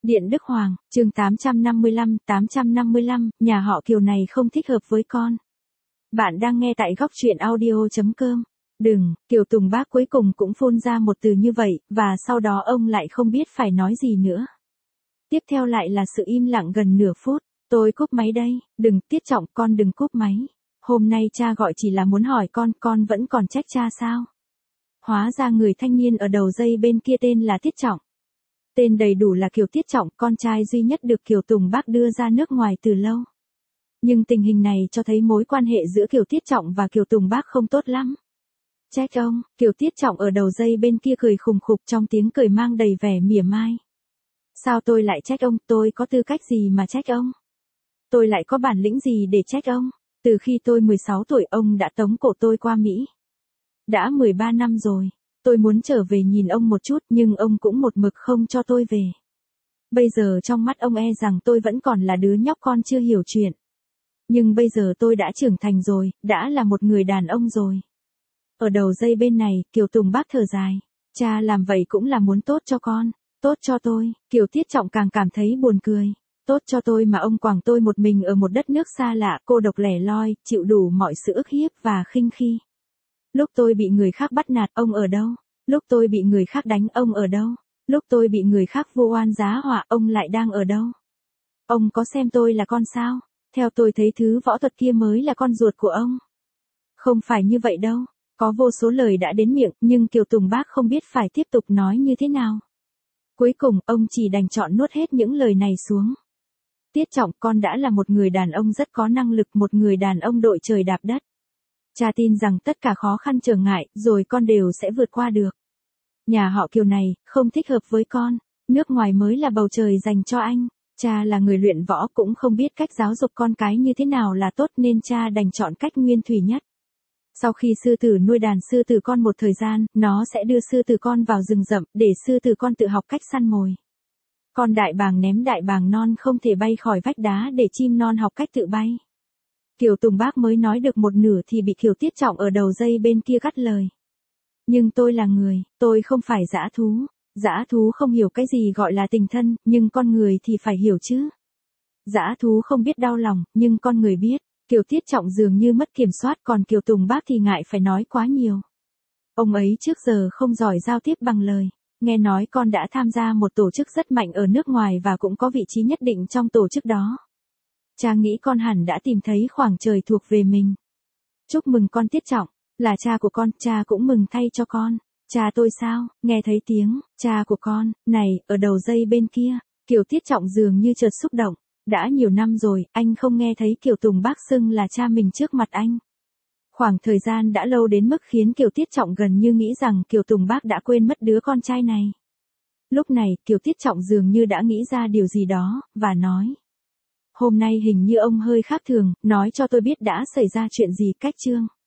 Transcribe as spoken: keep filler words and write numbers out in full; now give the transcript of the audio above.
Điện Đức Hoàng, chương tám trăm năm mươi lăm, tám trăm năm mươi lăm, nhà họ Kiều này không thích hợp với con. Bạn đang nghe tại góc truyện audio chấm com. Đừng, Kiều Tùng Bác cuối cùng cũng phun ra một từ như vậy, và sau đó ông lại không biết phải nói gì nữa. Tiếp theo lại là sự im lặng gần nửa phút. Tôi cúp máy đây, đừng, Tiết Trọng, con đừng cúp máy. Hôm nay cha gọi chỉ là muốn hỏi con, con vẫn còn trách cha sao? Hóa ra người thanh niên ở đầu dây bên kia tên là Tiết Trọng. Tên đầy đủ là Kiều Tiết Trọng, con trai duy nhất được Kiều Tùng Bác đưa ra nước ngoài từ lâu. Nhưng tình hình này cho thấy mối quan hệ giữa Kiều Tiết Trọng và Kiều Tùng Bác không tốt lắm. Trách ông, Kiều Tiết Trọng ở đầu dây bên kia cười khùng khục trong tiếng cười mang đầy vẻ mỉa mai. Sao tôi lại trách ông, tôi có tư cách gì mà trách ông? Tôi lại có bản lĩnh gì để trách ông? Từ khi tôi mười sáu tuổi ông đã tống cổ tôi qua Mỹ. Đã mười ba năm rồi. Tôi muốn trở về nhìn ông một chút nhưng ông cũng một mực không cho tôi về. Bây giờ trong mắt ông e rằng tôi vẫn còn là đứa nhóc con chưa hiểu chuyện. Nhưng bây giờ tôi đã trưởng thành rồi, đã là một người đàn ông rồi. Ở đầu dây bên này, Kiều Tùng Bác thở dài. Cha làm vậy cũng là muốn tốt cho con, tốt cho tôi. Kiều Tiết Trọng càng cảm thấy buồn cười. Tốt cho tôi mà ông quàng tôi một mình ở một đất nước xa lạ, cô độc lẻ loi, chịu đủ mọi sự ức hiếp và khinh khi. Lúc tôi bị người khác bắt nạt, ông ở đâu? Lúc tôi bị người khác đánh, ông ở đâu? Lúc tôi bị người khác vô oan giá họa, ông lại đang ở đâu? Ông có xem tôi là con sao? Theo tôi thấy thứ võ thuật kia mới là con ruột của ông. Không phải như vậy đâu. Có vô số lời đã đến miệng, nhưng Kiều Tùng Bác không biết phải tiếp tục nói như thế nào. Cuối cùng, ông chỉ đành chọn nuốt hết những lời này xuống. Tiết Trọng, con đã là một người đàn ông rất có năng lực, một người đàn ông đội trời đạp đất. Cha tin rằng tất cả khó khăn trở ngại, rồi con đều sẽ vượt qua được. Nhà họ Kiều này, không thích hợp với con. Nước ngoài mới là bầu trời dành cho anh. Cha là người luyện võ cũng không biết cách giáo dục con cái như thế nào là tốt nên cha đành chọn cách nguyên thủy nhất. Sau khi sư tử nuôi đàn sư tử con một thời gian, nó sẽ đưa sư tử con vào rừng rậm để sư tử con tự học cách săn mồi. Con đại bàng ném đại bàng non không thể bay khỏi vách đá để chim non học cách tự bay. Kiều Tùng Bác mới nói được một nửa thì bị Kiều Tiết Trọng ở đầu dây bên kia cắt lời. Nhưng tôi là người, tôi không phải dã thú. Dã thú không hiểu cái gì gọi là tình thân, nhưng con người thì phải hiểu chứ. Dã thú không biết đau lòng, nhưng con người biết. Kiều Tiết Trọng dường như mất kiểm soát, còn Kiều Tùng Bác thì ngại phải nói quá nhiều. Ông ấy trước giờ không giỏi giao tiếp bằng lời. Nghe nói con đã tham gia một tổ chức rất mạnh ở nước ngoài và cũng có vị trí nhất định trong tổ chức đó. Cha nghĩ con hẳn đã tìm thấy khoảng trời thuộc về mình. Chúc mừng con Tiết Trọng, là cha của con, cha cũng mừng thay cho con. Cha tôi sao? Nghe thấy tiếng, cha của con, này, ở đầu dây bên kia, Kiều Tiết Trọng dường như chợt xúc động. Đã nhiều năm rồi, anh không nghe thấy Kiều Tùng Bác xưng là cha mình trước mặt anh. Khoảng thời gian đã lâu đến mức khiến Kiều Tiết Trọng gần như nghĩ rằng Kiều Tùng Bác đã quên mất đứa con trai này. Lúc này, Kiều Tiết Trọng dường như đã nghĩ ra điều gì đó, và nói. Hôm nay hình như ông hơi khác thường, nói cho tôi biết đã xảy ra chuyện gì. Cách chương